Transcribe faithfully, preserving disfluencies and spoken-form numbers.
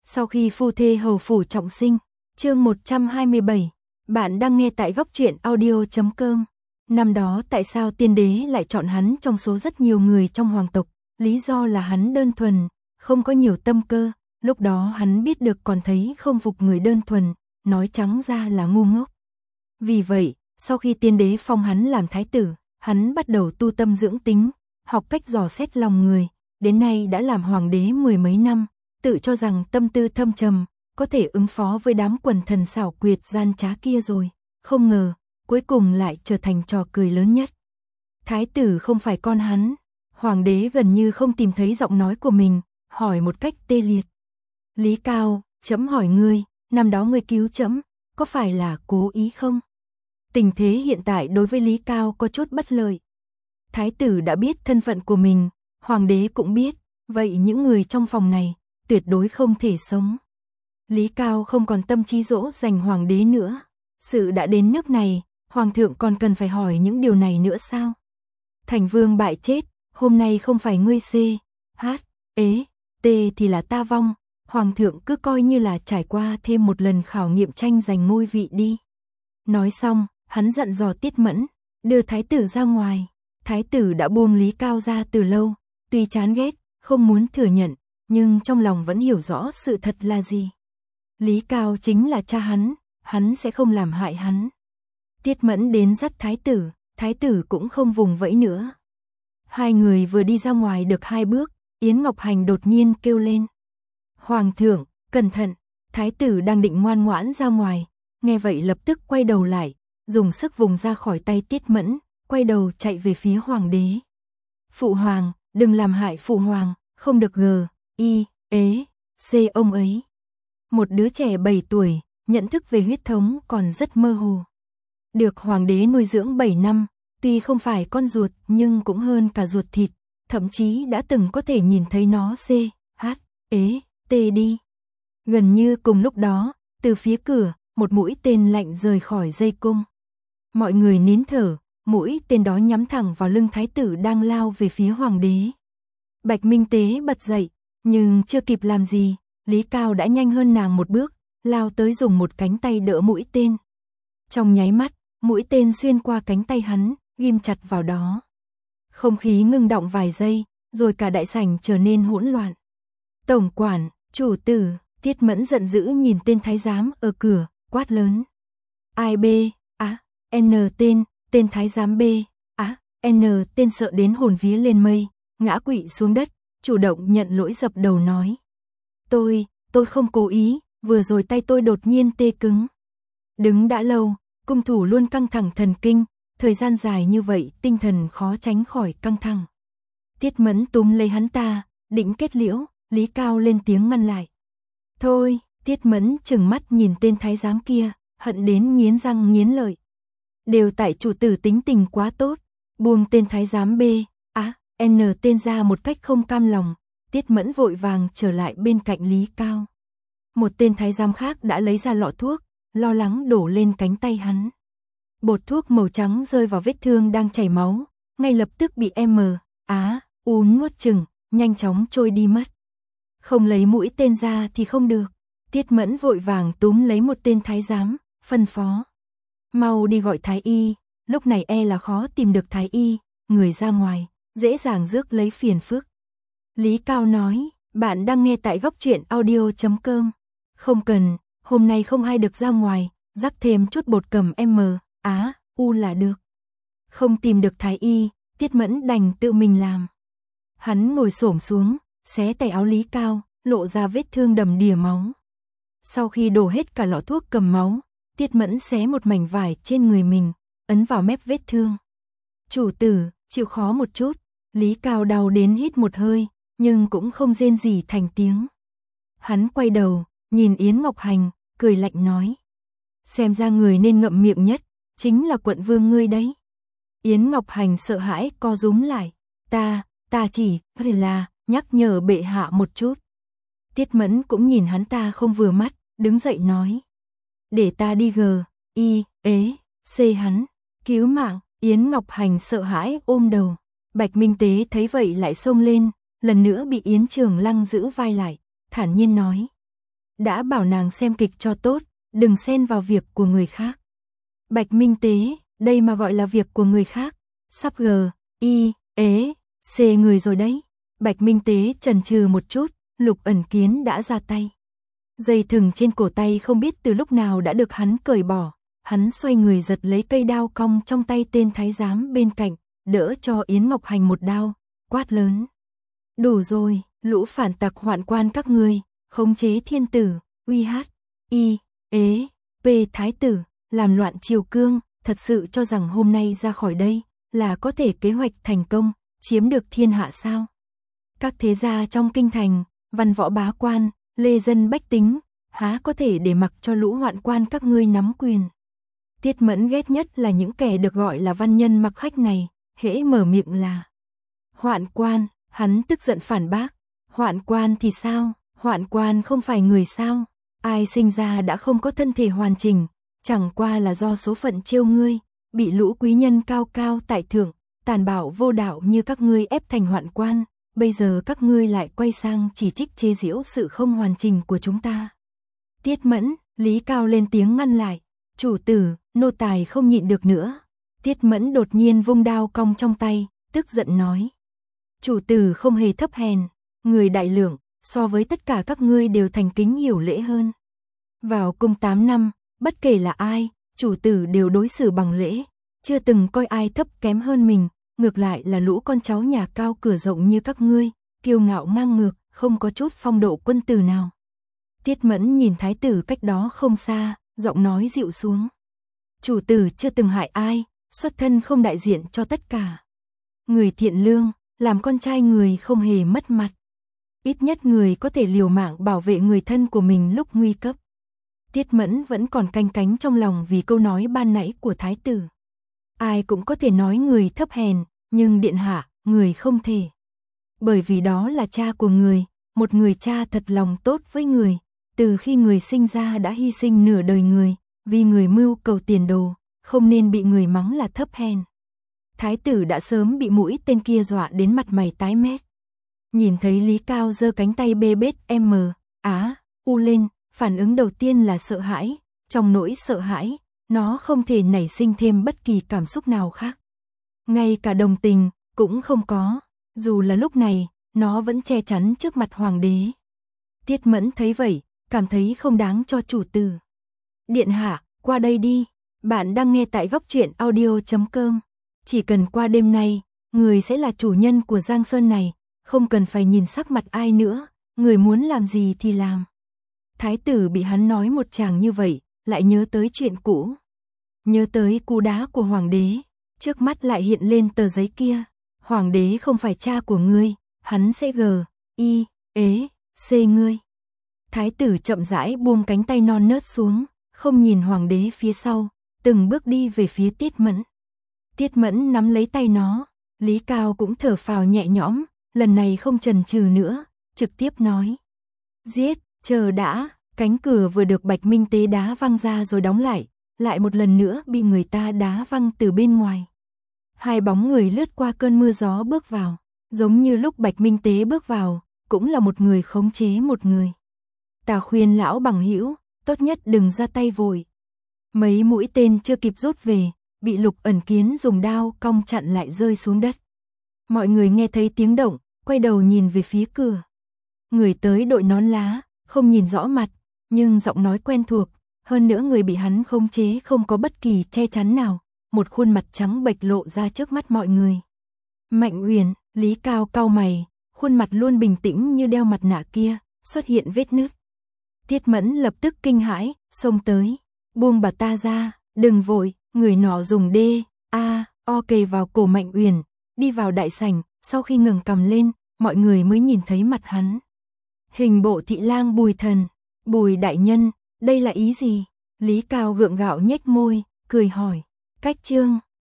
Sau khi phu thê hầu phủ trọng sinh, chương một trăm hai mươi bảy, bạn đang nghe tại góc truyện audio chấm com. Năm đó tại sao tiên đế lại chọn hắn trong số rất nhiều người trong hoàng tộc, lý do là hắn đơn thuần, không có nhiều tâm cơ, lúc đó hắn biết được còn thấy không phục người đơn thuần, nói trắng ra là ngu ngốc. Vì vậy, sau khi tiên đế phong hắn làm thái tử, hắn bắt đầu tu tâm dưỡng tính, học cách dò xét lòng người, đến nay đã làm hoàng đế mười mấy năm, tự cho rằng tâm tư thâm trầm, có thể ứng phó với đám quần thần xảo quyệt gian trá kia rồi, không ngờ, cuối cùng lại trở thành trò cười lớn nhất. Thái tử không phải con hắn, hoàng đế gần như không tìm thấy giọng nói của mình, hỏi một cách tê liệt. Lý Cao, trẫm hỏi ngươi, năm đó ngươi cứu trẫm, có phải là cố ý không? Tình thế hiện tại đối với Lý Cao có chút bất lợi. Thái tử đã biết thân phận của mình, hoàng đế cũng biết, vậy những người trong phòng này, tuyệt đối không thể sống. Lý Cao không còn tâm trí dỗ dành hoàng đế nữa. Sự đã đến nước này, hoàng thượng còn cần phải hỏi những điều này nữa sao? Thành vương bại chết, hôm nay không phải ngươi C, H, ế, T thì là ta vong, hoàng thượng cứ coi như là trải qua thêm một lần khảo nghiệm tranh giành ngôi vị đi. Nói xong, hắn dặn dò Tiết Mẫn, đưa thái tử ra ngoài. Thái tử đã buông Lý Cao ra từ lâu, tuy chán ghét, không muốn thừa nhận, nhưng trong lòng vẫn hiểu rõ sự thật là gì. Lý Cao chính là cha hắn, hắn sẽ không làm hại hắn. Tiết Mẫn đến dắt thái tử, thái tử cũng không vùng vẫy nữa. Hai người vừa đi ra ngoài được hai bước, Yến Ngọc Hành đột nhiên kêu lên. Hoàng thượng, cẩn thận, thái tử đang định ngoan ngoãn ra ngoài, nghe vậy lập tức quay đầu lại, dùng sức vùng ra khỏi tay Tiết Mẫn, quay đầu chạy về phía hoàng đế. Phụ hoàng, đừng làm hại phụ hoàng, không được gờ, y, ế, c ông ấy. Một đứa trẻ bảy tuổi, nhận thức về huyết thống còn rất mơ hồ. Được hoàng đế nuôi dưỡng bảy năm, tuy không phải con ruột nhưng cũng hơn cả ruột thịt, thậm chí đã từng có thể nhìn thấy nó C, H, ế, T đi. Gần như cùng lúc đó, từ phía cửa, một mũi tên lạnh rời khỏi dây cung. Mọi người nín thở, mũi tên đó nhắm thẳng vào lưng thái tử đang lao về phía hoàng đế. Bạch Minh Tế bật dậy, nhưng chưa kịp làm gì, Lý Cao đã nhanh hơn nàng một bước, lao tới dùng một cánh tay đỡ mũi tên. Trong nháy mắt, mũi tên xuyên qua cánh tay hắn, ghim chặt vào đó. Không khí ngưng động vài giây, rồi cả đại sảnh trở nên hỗn loạn. Tổng quản, chủ tử, Tiết Mẫn giận dữ nhìn tên thái giám ở cửa, quát lớn. Ai B, á, N tên, tên thái giám B, á, N tên sợ đến hồn vía lên mây, ngã quỵ xuống đất, chủ động nhận lỗi dập đầu nói. Tôi, tôi không cố ý, vừa rồi tay tôi đột nhiên tê cứng. Đứng đã lâu, cung thủ luôn căng thẳng thần kinh, thời gian dài như vậy tinh thần khó tránh khỏi căng thẳng. Tiết Mẫn túm lấy hắn ta, định kết liễu, Lý Cao lên tiếng ngăn lại. Thôi, Tiết Mẫn trừng mắt nhìn tên thái giám kia, hận đến nghiến răng nghiến lợi. Đều tại chủ tử tính tình quá tốt, buông tên thái giám B, á, N tên ra một cách không cam lòng, Tiết Mẫn vội vàng trở lại bên cạnh Lý Cao. Một tên thái giám khác đã lấy ra lọ thuốc, lo lắng đổ lên cánh tay hắn. Bột thuốc màu trắng rơi vào vết thương đang chảy máu, ngay lập tức bị M, Á, U nuốt chừng, nhanh chóng trôi đi mất. Không lấy mũi tên ra thì không được. Tiết Mẫn vội vàng túm lấy một tên thái giám, phân phó. Mau đi gọi thái y, lúc này e là khó tìm được thái y, người ra ngoài, dễ dàng rước lấy phiền phức. Lý Cao nói, bạn đang nghe tại góc truyện audio chấm com. Không cần, hôm nay không ai được ra ngoài, rắc thêm chút bột cầm M, Á, U là được. Không tìm được thái y, Tiết Mẫn đành tự mình làm. Hắn ngồi xổm xuống, xé tay áo Lý Cao, lộ ra vết thương đầm đìa máu. Sau khi đổ hết cả lọ thuốc cầm máu, Tiết Mẫn xé một mảnh vải trên người mình, ấn vào mép vết thương. Chủ tử, chịu khó một chút, Lý Cao đau đến hít một hơi, nhưng cũng không rên gì thành tiếng. Hắn quay đầu, nhìn Yến Ngọc Hành, cười lạnh nói. Xem ra người nên ngậm miệng nhất, chính là quận vương ngươi đấy. Yến Ngọc Hành sợ hãi co rúm lại. Ta, ta chỉ, phải là, nhắc nhở bệ hạ một chút. Tiết Mẫn cũng nhìn hắn ta không vừa mắt, đứng dậy nói. Để ta đi gờ, y, ế, c hắn, cứu mạng. Yến Ngọc Hành sợ hãi ôm đầu. Bạch Minh Tế thấy vậy lại xông lên, lần nữa bị Yến Trường Lăng giữ vai lại, thản nhiên nói. đã bảo nàng xem kịch cho tốt, đừng xen vào việc của người khác. Bạch Minh Tế, đây mà gọi là việc của người khác, sắp g, y, ế, c người rồi đấy. Bạch Minh Tế chần chừ một chút, Lục Ẩn Kiến đã ra tay. Dây thừng trên cổ tay không biết từ lúc nào đã được hắn cởi bỏ, hắn xoay người giật lấy cây đao cong trong tay tên thái giám bên cạnh, đỡ cho Yến Ngọc Hành một đao, quát lớn. Đủ rồi, lũ phản tặc hoạn quan các ngươi, khống chế thiên tử, uy hát, y, ế, p thái tử, làm loạn triều cương, thật sự cho rằng hôm nay ra khỏi đây là có thể kế hoạch thành công, chiếm được thiên hạ sao? Các thế gia trong kinh thành, văn võ bá quan, lê dân bách tính, há có thể để mặc cho lũ hoạn quan các ngươi nắm quyền. Tiết Mẫn ghét nhất là những kẻ được gọi là văn nhân mặc khách này, hễ mở miệng là hoạn quan, hắn tức giận phản bác. Hoạn quan thì sao? Hoạn quan không phải người sao? Ai sinh ra đã không có thân thể hoàn chỉnh, chẳng qua là do số phận trêu ngươi, bị lũ quý nhân cao cao tại thượng, tàn bạo vô đạo như các ngươi ép thành hoạn quan, bây giờ các ngươi lại quay sang chỉ trích chê giễu sự không hoàn chỉnh của chúng ta. Tiết Mẫn, Lý Cao lên tiếng ngăn lại, chủ tử, nô tài không nhịn được nữa. Tiết Mẫn đột nhiên vung đao cong trong tay, tức giận nói. Chủ tử không hề thấp hèn, người đại lượng, so với tất cả các ngươi đều thành kính hiểu lễ hơn. Vào cung tám năm, bất kể là ai, chủ tử đều đối xử bằng lễ, chưa từng coi ai thấp kém hơn mình, ngược lại là lũ con cháu nhà cao cửa rộng như các ngươi, kiêu ngạo ngang ngược, không có chút phong độ quân tử nào. Tiết Mẫn nhìn thái tử cách đó không xa, giọng nói dịu xuống. Chủ tử chưa từng hại ai, xuất thân không đại diện cho tất cả. Người thiện lương, làm con trai người không hề mất mặt. Ít nhất người có thể liều mạng bảo vệ người thân của mình lúc nguy cấp. Tiết Mẫn vẫn còn canh cánh trong lòng vì câu nói ban nãy của thái tử. Ai cũng có thể nói người thấp hèn, nhưng điện hạ, người không thể. Bởi vì đó là cha của người, một người cha thật lòng tốt với người, từ khi người sinh ra đã hy sinh nửa đời người, vì người mưu cầu tiền đồ, không nên bị người mắng là thấp hèn. Thái tử đã sớm bị mũi tên kia dọa đến mặt mày tái mét. Nhìn thấy Lý Cao giơ cánh tay bê bết M, á, u lên, phản ứng đầu tiên là sợ hãi, trong nỗi sợ hãi, nó không thể nảy sinh thêm bất kỳ cảm xúc nào khác. Ngay cả đồng tình, cũng không có, dù là lúc này, nó vẫn che chắn trước mặt hoàng đế. Tiết Mẫn thấy vậy, cảm thấy không đáng cho chủ tử. Điện hạ, qua đây đi, bạn đang nghe tại góc truyện audio chấm com. Chỉ cần qua đêm nay, người sẽ là chủ nhân của Giang Sơn này, không cần phải nhìn sắc mặt ai nữa, người muốn làm gì thì làm. Thái tử bị hắn nói một tràng như vậy, lại nhớ tới chuyện cũ. Nhớ tới cú đá của hoàng đế, trước mắt lại hiện lên tờ giấy kia. Hoàng đế không phải cha của ngươi, hắn sẽ g, y, ế, c ngươi. Thái tử chậm rãi buông cánh tay non nớt xuống, không nhìn hoàng đế phía sau, từng bước đi về phía Tiết Mẫn. Tiết Mẫn nắm lấy tay nó, Lý Cao cũng thở phào nhẹ nhõm, lần này không chần chừ nữa, trực tiếp nói. Giết, chờ đã, cánh cửa vừa được Bạch Minh Tế đá văng ra rồi đóng lại, lại một lần nữa bị người ta đá văng từ bên ngoài. Hai bóng người lướt qua cơn mưa gió bước vào, giống như lúc Bạch Minh Tế bước vào, cũng là một người khống chế một người. Ta khuyên lão bằng hữu, tốt nhất đừng ra tay vội. Mấy mũi tên chưa kịp rút về, bị Lục Ẩn Kiến dùng đao cong chặn lại rơi xuống đất. Mọi người nghe thấy tiếng động, quay đầu nhìn về phía cửa. Người tới đội nón lá, không nhìn rõ mặt, nhưng giọng nói quen thuộc, hơn nữa người bị hắn khống chế không có bất kỳ che chắn nào, một khuôn mặt trắng bệch lộ ra trước mắt mọi người. Mạnh Uyển, Lý Cao cau mày, khuôn mặt luôn bình tĩnh như đeo mặt nạ kia, xuất hiện vết nứt. Tiết Mẫn lập tức kinh hãi, xông tới, buông bà ta ra, đừng vội, người nọ dùng đê, a, o kề vào cổ Mạnh Uyển, đi vào đại sảnh, sau khi ngẩng cằm lên, mọi người mới nhìn thấy mặt hắn. Hình bộ thị lang Bùi Thần, Bùi đại nhân, đây là ý gì? Lý Cao gượng gạo nhếch môi, cười hỏi, cách trương,